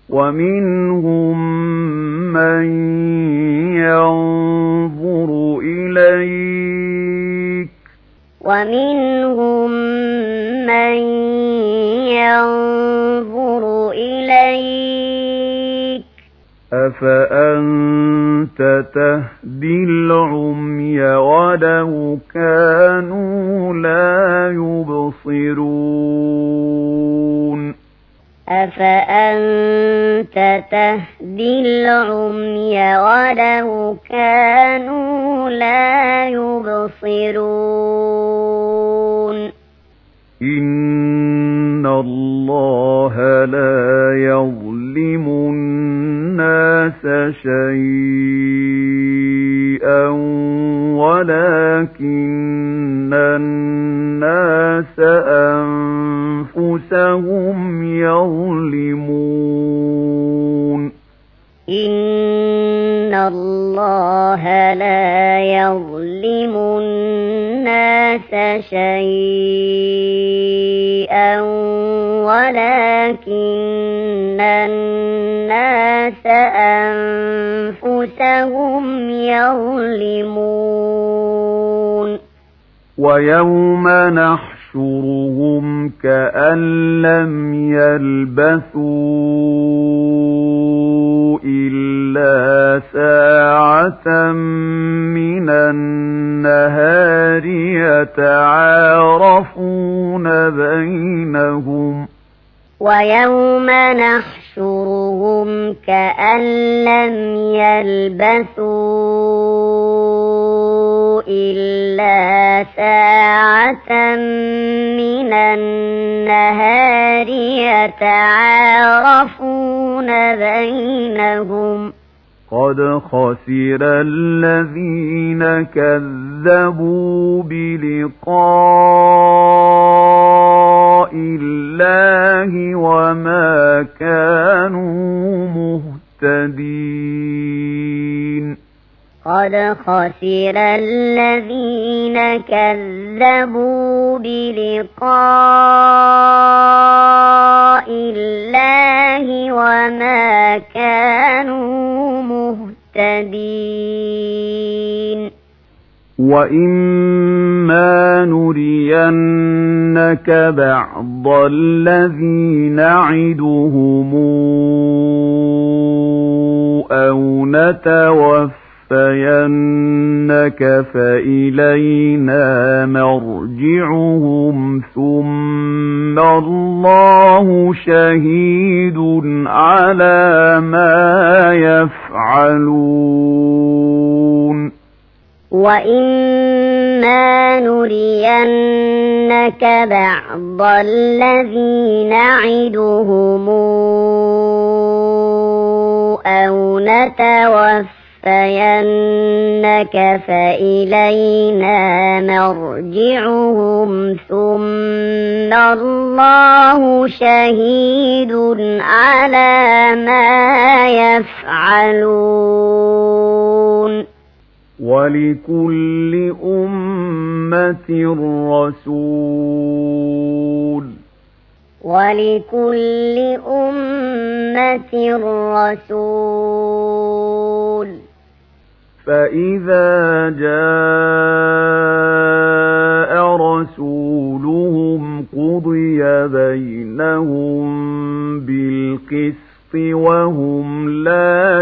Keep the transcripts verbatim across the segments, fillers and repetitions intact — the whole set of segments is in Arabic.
ومنهم من ينظر إليك ومنهم من ينظر إليك أفأنت تهدي العمي ولو كانوا لا يبصرون أفأنت تهدي العمي ولو كانوا لا يبصرون إن الله لا يظلم الناس شيئا ولكن الناس أنفسهم يظلمون إن الله لا يظلم الناس شيئا ولكن الناس أنفسهم يظلمون ويوم نحشرهم كأن لم يلبثوا إلا ساعة من النهار يتعارفون بينهم ويوم نحشرهم كأن لم يلبثوا إلا ساعة من النهار يتعارفون بينهم قد خسر الذين كذبوا بلقاء الله وما كانوا مهتدين قد خسر الذين كذبوا بلقاء الله وما كانوا مهتدين وإما نرينك بعض الذي نعدهم أو نتوفينك فإلينا مرجعهم ثم الله شهيد على ما يفعلون وإما نرينك بعض الذي نعدهم أو نتوفينك فإلينا مرجعهم ثم الله شهيد على ما يفعلون ولكل أمة رسول ولكل أمة رسول فإذا جاء رسولهم قضي بينهم بالقسط وهم لا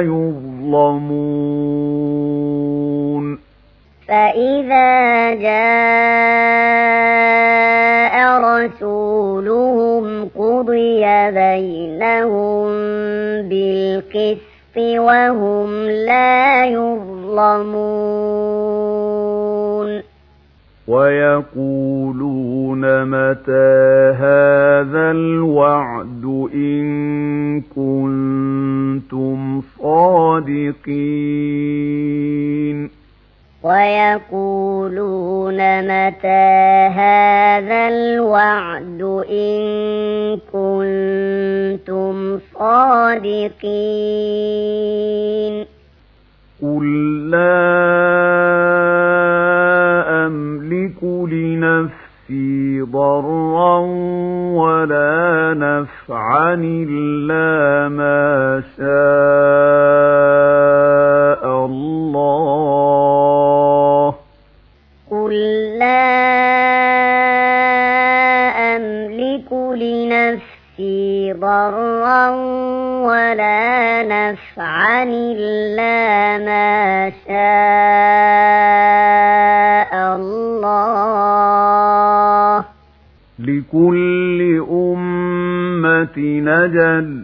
يظلمون فإذا جاء رسولهم قضي بينهم بالقسط وهم لا يظلمون ويقولون متى هذا الوعد إن كنتم صادقين ويقولون متى هذا الوعد إن كنتم صادقين قل لا أملك لنفسي ضرا ولا نفعا إلا ما شاء الله قل لا أملك لنفسي ضرا ولا نفعا إلا ما شاء الله لكل أمة نجل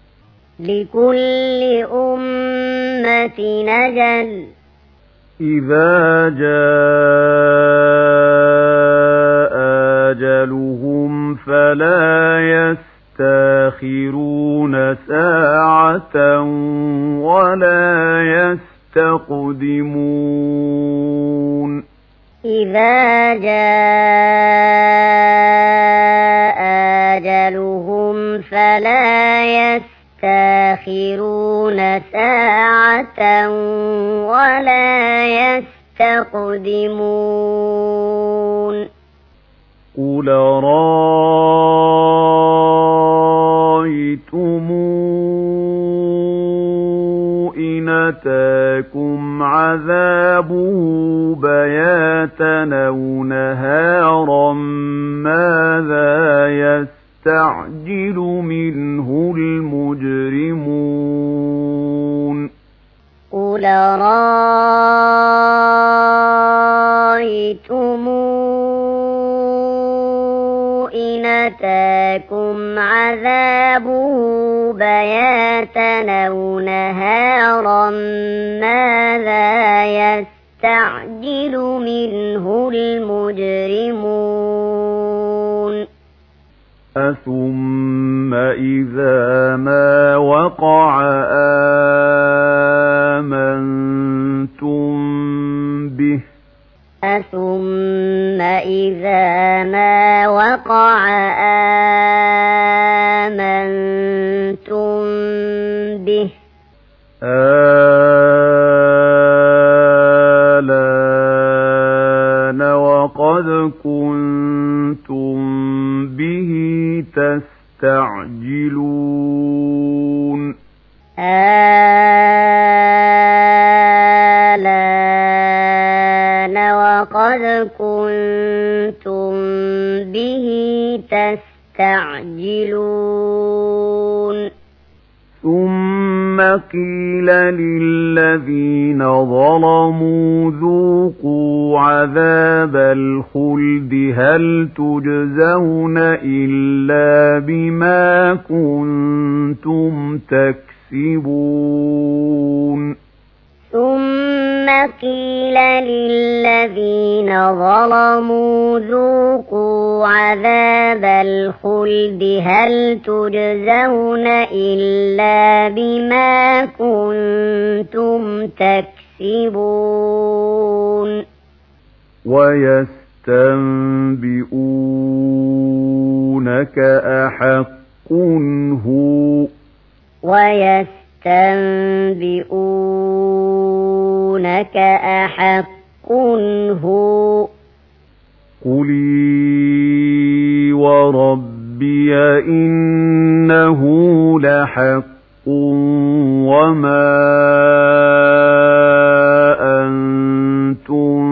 لكل أمة نجل إذا جاء أجلهم فلا يستأخرون ساعة ولا يستقدمون إذا جاء أجلهم فلا يستأخرون ساعة ولا يستقدمون قل رأيتم إن أتاكم عذابه بياتا أو نهارا ماذا يستعجل منه المجرمون قل رأيتم إن أتاكم عذابه بياتا أو نهارا ماذا يستعجل منه المجرمون أثم إذا ما وقع آمنتم به أثم إذا ما وقع آمنتم به آلان وقد كنتم به تستعجلون آلان وقد كنتم به تستعجلون ثم قيل للذين ظلموا ذوقوا عذاب الخلد هل تجزون إلا بما كنتم تكسبون ثم قيل للذين ظلموا ذوقوا عذاب الخلد هل تجزون إلا بما كنتم تكسبون ويستنبئونك أحق هو ويستنبئونك أحق هو قُلِي وَرَبِّي إِنَّهُ لَحَقٌّ وَمَا أَنتُم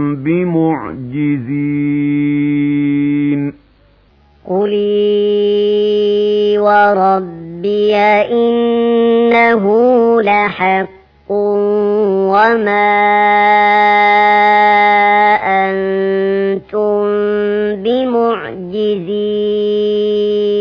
بِمُعْجِزِينَ قُلِي وَرَبِّي إِنَّهُ لَحَقٌّ وَمَا أَنتُم بِمُعْجِزِينَ